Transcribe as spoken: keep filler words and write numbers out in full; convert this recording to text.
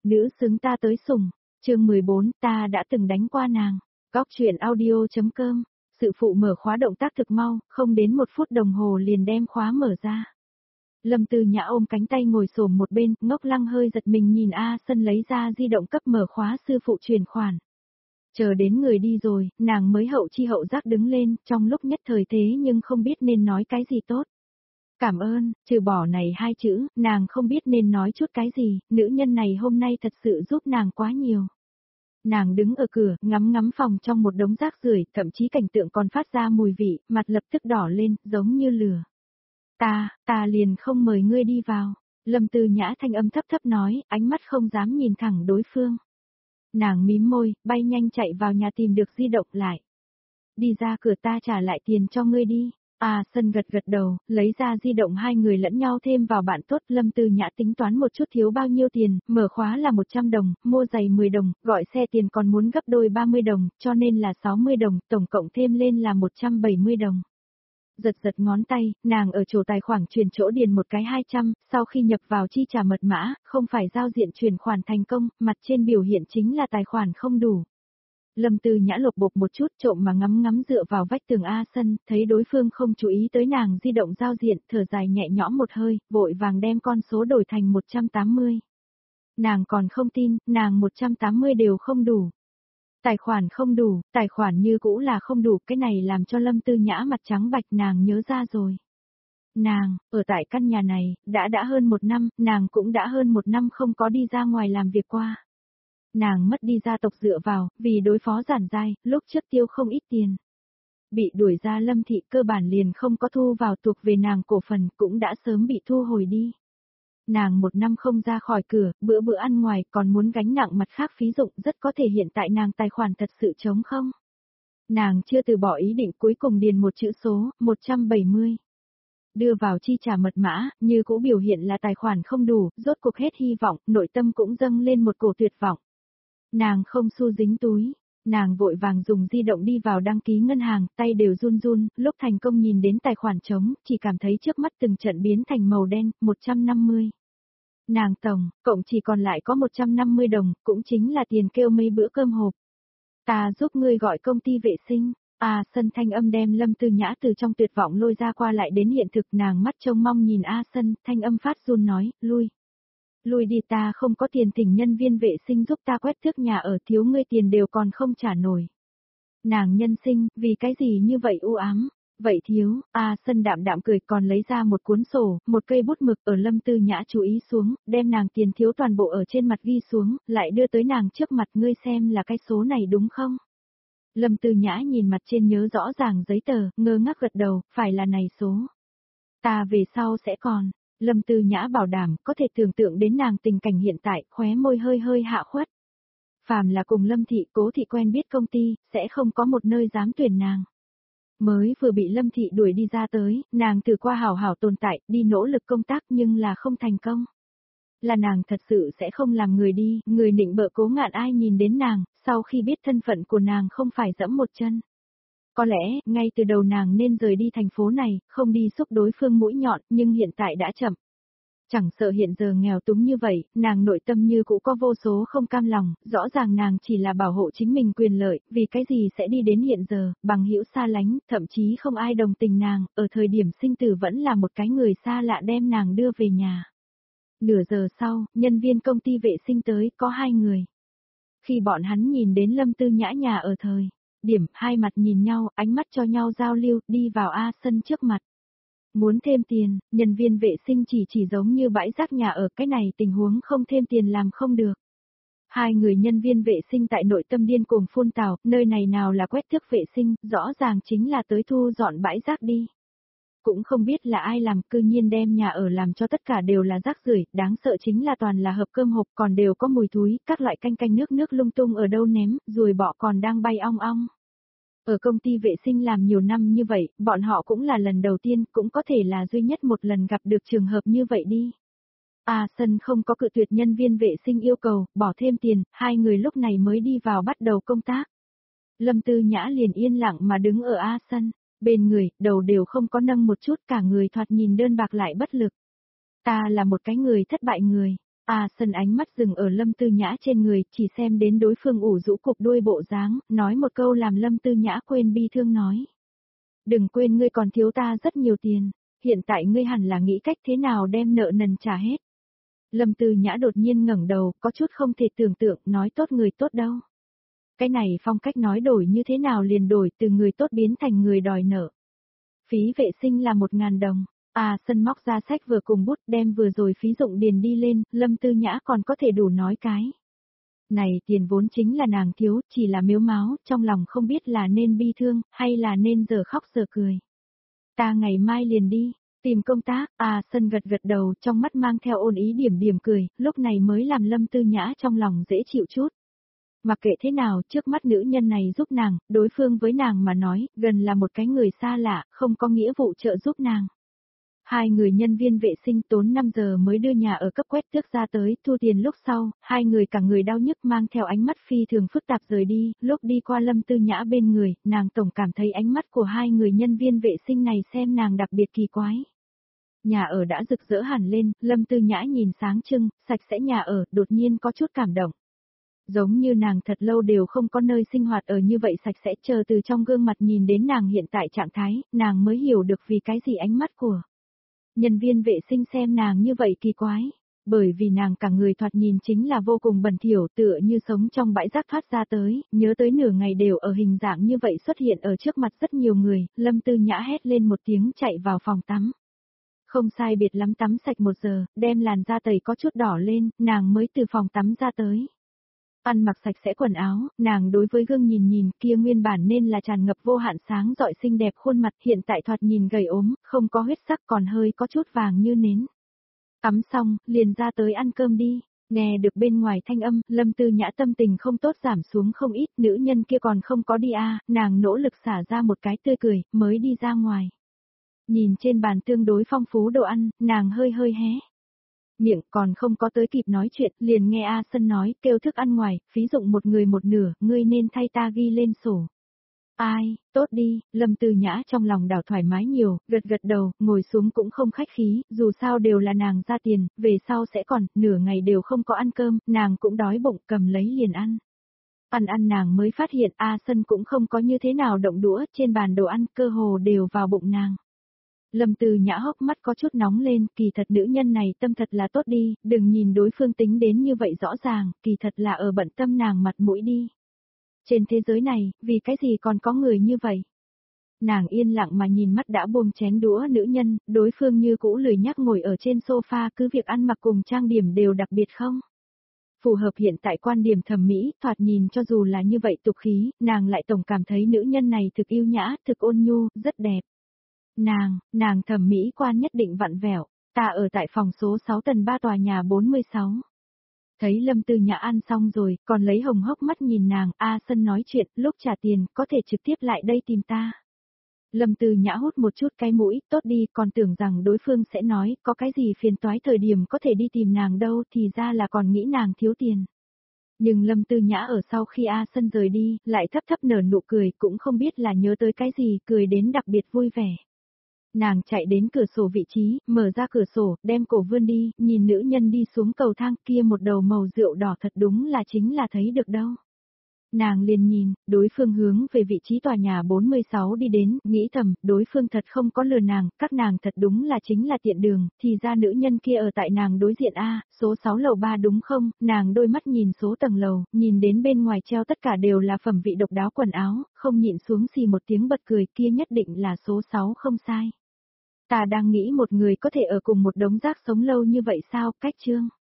Nữ xứng ta tới sủng. Chương mười bốn, ta đã từng đánh qua nàng. Góc truyện audio.com. Sự phụ mở khóa động tác thực mau, không đến một phút đồng hồ liền đem khóa mở ra. Lâm Tư Nhã ôm cánh tay ngồi xổm một bên, Ngốc Lăng hơi giật mình nhìn A Sân lấy ra di động cấp mở khóa sư phụ truyền khoản. Chờ đến người đi rồi, nàng mới hậu chi hậu giác đứng lên, trong lúc nhất thời thế nhưng không biết nên nói cái gì tốt. Cảm ơn, trừ bỏ này hai chữ, nàng không biết nên nói chút cái gì, nữ nhân này hôm nay thật sự giúp nàng quá nhiều. Nàng đứng ở cửa, ngắm ngắm phòng trong một đống rác rưởi, thậm chí cảnh tượng còn phát ra mùi vị, mặt lập tức đỏ lên, giống như lửa. Ta, ta liền không mời ngươi đi vào. Lâm Tư Nhã thanh âm thấp thấp nói, ánh mắt không dám nhìn thẳng đối phương. Nàng mím môi, bay nhanh chạy vào nhà tìm được di động lại. Đi ra cửa, ta trả lại tiền cho ngươi đi. À, Sân gật gật đầu, lấy ra di động, hai người lẫn nhau thêm vào bạn tốt. Lâm Tư Nhã tính toán một chút thiếu bao nhiêu tiền, mở khóa là một trăm đồng, mua giày mười đồng, gọi xe tiền còn muốn gấp đôi ba mươi đồng, cho nên là sáu mươi đồng, tổng cộng thêm lên là một trăm bảy mươi đồng. Giật giật ngón tay, nàng ở chỗ tài khoản chuyển chỗ điền một cái hai trăm, sau khi nhập vào chi trả mật mã, không phải giao diện chuyển khoản thành công, mặt trên biểu hiện chính là tài khoản không đủ. Lâm Tư Nhã lột bột một chút, trộm mà ngắm ngắm dựa vào vách tường A Sân, thấy đối phương không chú ý tới nàng di động giao diện, thở dài nhẹ nhõm một hơi, vội vàng đem con số đổi thành một trăm tám mươi. Nàng còn không tin, nàng một trăm tám mươi đều không đủ. Tài khoản không đủ, tài khoản như cũ là không đủ, cái này làm cho Lâm Tư Nhã mặt trắng bạch. Nàng nhớ ra rồi. Nàng, ở tại căn nhà này, đã đã hơn một năm, nàng cũng đã hơn một năm không có đi ra ngoài làm việc qua. Nàng mất đi gia tộc dựa vào, vì đối phó Giản Giai, lúc trước tiêu không ít tiền. Bị đuổi ra Lâm thị, cơ bản liền không có thu vào thuộc về nàng cổ phần, cũng đã sớm bị thu hồi đi. Nàng một năm không ra khỏi cửa, bữa bữa ăn ngoài, còn muốn gánh nặng mặt khác phí dụng, rất có thể hiện tại nàng tài khoản thật sự trống không. Nàng chưa từ bỏ ý định, cuối cùng điền một chữ số, một trăm bảy mươi. Đưa vào chi trả mật mã, như cũ biểu hiện là tài khoản không đủ, rốt cuộc hết hy vọng, nội tâm cũng dâng lên một cổ tuyệt vọng. Nàng không xu dính túi, nàng vội vàng dùng di động đi vào đăng ký ngân hàng, tay đều run run, lúc thành công nhìn đến tài khoản trống, chỉ cảm thấy trước mắt từng trận biến thành màu đen, một trăm năm mươi. Nàng tổng, cộng chỉ còn lại có một trăm năm mươi đồng, cũng chính là tiền kêu mấy bữa cơm hộp. Ta giúp ngươi gọi công ty vệ sinh. A Sân thanh âm đem Lâm Tư Nhã từ trong tuyệt vọng lôi ra qua lại đến hiện thực, nàng mắt trông mong nhìn A Sân, thanh âm phát run nói, lui. Lui đi, ta không có tiền, thỉnh nhân viên vệ sinh giúp ta quét tước nhà ở, thiếu ngươi tiền đều còn không trả nổi. Nàng nhân sinh, vì cái gì như vậy u ám? Vậy thiếu, A Sân đạm đạm cười, còn lấy ra một cuốn sổ, một cây bút mực, ở Lâm Tư Nhã chú ý xuống, đem nàng tiền thiếu toàn bộ ở trên mặt ghi xuống, lại đưa tới nàng trước mặt, ngươi xem là cái số này đúng không? Lâm Tư Nhã nhìn mặt trên nhớ rõ ràng giấy tờ, ngơ ngác gật đầu, phải là này số. Ta về sau sẽ còn. Lâm Tư Nhã bảo đảm, có thể tưởng tượng đến nàng tình cảnh hiện tại, khóe môi hơi hơi hạ khuất. Phàm là cùng Lâm thị, Cố thị quen biết công ty, sẽ không có một nơi dám tuyển nàng. Mới vừa bị Lâm thị đuổi đi ra tới, nàng từ qua hảo hảo tồn tại, đi nỗ lực công tác nhưng là không thành công. Là nàng thật sự sẽ không làm người đi, người nịnh bợ Cố Ngạn ai nhìn đến nàng, sau khi biết thân phận của nàng không phải dẫm một chân. Có lẽ, ngay từ đầu nàng nên rời đi thành phố này, không đi xúc đối phương mũi nhọn, nhưng hiện tại đã chậm. Chẳng sợ hiện giờ nghèo túng như vậy, nàng nội tâm như cũ có vô số không cam lòng, rõ ràng nàng chỉ là bảo hộ chính mình quyền lợi, vì cái gì sẽ đi đến hiện giờ, bằng hữu xa lánh, thậm chí không ai đồng tình nàng, ở thời điểm sinh tử vẫn là một cái người xa lạ đem nàng đưa về nhà. Nửa giờ sau, nhân viên công ty vệ sinh tới, có hai người. Khi bọn hắn nhìn đến Lâm Tư Nhã nhà ở thời điểm, hai mặt nhìn nhau, ánh mắt cho nhau giao lưu, đi vào A Sân trước mặt. Muốn thêm tiền, nhân viên vệ sinh chỉ chỉ giống như bãi rác nhà ở, cái này tình huống không thêm tiền làm không được. Hai người nhân viên vệ sinh tại nội tâm điên cuồng phun tào, nơi này nào là quét tước vệ sinh, rõ ràng chính là tới thu dọn bãi rác đi. Cũng không biết là ai làm, cư nhiên đem nhà ở làm cho tất cả đều là rác rưởi, đáng sợ chính là toàn là hộp cơm hộp, còn đều có mùi thúi, các loại canh canh nước nước lung tung ở đâu ném, ruồi bọ còn đang bay ong ong. Ở công ty vệ sinh làm nhiều năm như vậy, bọn họ cũng là lần đầu tiên, cũng có thể là duy nhất một lần gặp được trường hợp như vậy đi. A Sân không có cự tuyệt nhân viên vệ sinh yêu cầu, bỏ thêm tiền, hai người lúc này mới đi vào bắt đầu công tác. Lâm Tư Nhã liền yên lặng mà đứng ở A Sân, bên người, đầu đều không có nâng một chút, cả người thoạt nhìn đơn bạc lại bất lực. Ta là một cái người thất bại người. A Sân ánh mắt dừng ở Lâm Tư Nhã trên người, chỉ xem đến đối phương ủ rũ cục đuôi bộ dáng, nói một câu làm Lâm Tư Nhã quên bi thương nói. Đừng quên ngươi còn thiếu ta rất nhiều tiền, hiện tại ngươi hẳn là nghĩ cách thế nào đem nợ nần trả hết. Lâm Tư Nhã đột nhiên ngẩng đầu, có chút không thể tưởng tượng, nói tốt người tốt đâu. Cái này phong cách nói đổi như thế nào liền đổi từ người tốt biến thành người đòi nợ. Phí vệ sinh là một ngàn đồng. À Sân móc ra sách vừa cùng bút đem vừa rồi phí dụng điền đi lên, Lâm Tư Nhã còn có thể đủ nói cái. Này tiền vốn chính là nàng thiếu, chỉ là miếu máu, trong lòng không biết là nên bi thương, hay là nên giờ khóc giờ cười. Ta ngày mai liền đi, tìm công tác, à Sân gật gật đầu, trong mắt mang theo ôn ý điểm điểm cười, lúc này mới làm Lâm Tư Nhã trong lòng dễ chịu chút. Mặc kệ thế nào, trước mắt nữ nhân này giúp nàng, đối phương với nàng mà nói, gần là một cái người xa lạ, không có nghĩa vụ trợ giúp nàng. Hai người nhân viên vệ sinh tốn năm giờ mới đưa nhà ở cấp quét tước ra tới, thu tiền lúc sau, hai người cả người đau nhức mang theo ánh mắt phi thường phức tạp rời đi, lúc đi qua Lâm Tư Nhã bên người, nàng tổng cảm thấy ánh mắt của hai người nhân viên vệ sinh này xem nàng đặc biệt kỳ quái. Nhà ở đã rực rỡ hẳn lên, Lâm Tư Nhã nhìn sáng trưng, sạch sẽ nhà ở, đột nhiên có chút cảm động. Giống như nàng thật lâu đều không có nơi sinh hoạt ở như vậy sạch sẽ, chờ từ trong gương mặt nhìn đến nàng hiện tại trạng thái, nàng mới hiểu được vì cái gì ánh mắt của nhân viên vệ sinh xem nàng như vậy kỳ quái, bởi vì nàng cả người thoạt nhìn chính là vô cùng bẩn thỉu, tựa như sống trong bãi rác thoát ra tới, nhớ tới nửa ngày đều ở hình dạng như vậy xuất hiện ở trước mặt rất nhiều người, Lâm Tư Nhã hét lên một tiếng chạy vào phòng tắm. Không sai biệt lắm tắm sạch một giờ, đem làn da tẩy có chút đỏ lên, nàng mới từ phòng tắm ra tới. Ăn mặc sạch sẽ quần áo, nàng đối với gương nhìn nhìn, kia nguyên bản nên là tràn ngập vô hạn sáng rọi xinh đẹp khuôn mặt, hiện tại thoạt nhìn gầy ốm, không có huyết sắc còn hơi có chút vàng như nến. Tắm xong, liền ra tới ăn cơm đi. Nghe được bên ngoài thanh âm, Lâm Tư Nhã tâm tình không tốt giảm xuống không ít, nữ nhân kia còn không có đi à, nàng nỗ lực xả ra một cái tươi cười, mới đi ra ngoài. Nhìn trên bàn tương đối phong phú đồ ăn, nàng hơi hơi hé miệng, còn không có tới kịp nói chuyện, liền nghe A Sân nói, kêu thức ăn ngoài, phí dụng một người một nửa, ngươi nên thay ta ghi lên sổ. Ai, tốt đi, Lâm Tư Nhã trong lòng đảo thoải mái nhiều, gật gật đầu, ngồi xuống cũng không khách khí, dù sao đều là nàng ra tiền, về sau sẽ còn, nửa ngày đều không có ăn cơm, nàng cũng đói bụng, cầm lấy liền ăn. Ăn ăn nàng mới phát hiện A Sân cũng không có như thế nào động đũa, trên bàn đồ ăn cơ hồ đều vào bụng nàng. Lâm Tư Nhã hốc mắt có chút nóng lên, kỳ thật nữ nhân này tâm thật là tốt đi, đừng nhìn đối phương tính đến như vậy rõ ràng, kỳ thật là ở bận tâm nàng mặt mũi đi. Trên thế giới này, vì cái gì còn có người như vậy? Nàng yên lặng mà nhìn mắt đã buông chén đũa nữ nhân, đối phương như cũ lười nhác ngồi ở trên sofa, cứ việc ăn mặc cùng trang điểm đều đặc biệt không? Phù hợp hiện tại quan điểm thẩm mỹ, thoạt nhìn cho dù là như vậy tục khí, nàng lại tổng cảm thấy nữ nhân này thực yêu nhã, thực ôn nhu, rất đẹp. Nàng, nàng thẩm mỹ quan nhất định vặn vẹo, ta ở tại phòng số sáu tầng ba tòa nhà bốn mươi sáu. Thấy Lâm Tư Nhã ăn xong rồi, còn lấy hồng hốc mắt nhìn nàng, A Sân nói chuyện, lúc trả tiền, có thể trực tiếp lại đây tìm ta. Lâm Tư Nhã hút một chút cái mũi, tốt đi, còn tưởng rằng đối phương sẽ nói, có cái gì phiền toái thời điểm có thể đi tìm nàng đâu, thì ra là còn nghĩ nàng thiếu tiền. Nhưng Lâm Tư Nhã ở sau khi A Sân rời đi, lại thấp thấp nở nụ cười, cũng không biết là nhớ tới cái gì, cười đến đặc biệt vui vẻ. Nàng chạy đến cửa sổ vị trí, mở ra cửa sổ, đem cổ vươn đi, nhìn nữ nhân đi xuống cầu thang kia một đầu màu rượu đỏ thật đúng là chính là thấy được đâu. Nàng liền nhìn, đối phương hướng về vị trí tòa nhà bốn mươi sáu đi đến, nghĩ thầm, đối phương thật không có lừa nàng, các nàng thật đúng là chính là tiện đường, thì ra nữ nhân kia ở tại nàng đối diện A, số sáu lầu ba đúng không, nàng đôi mắt nhìn số tầng lầu, nhìn đến bên ngoài treo tất cả đều là phẩm vị độc đáo quần áo, không nhịn xuống xì một tiếng bật cười kia nhất định là số sáu không sai. Ta đang nghĩ một người có thể ở cùng một đống rác sống lâu như vậy sao, cách chương.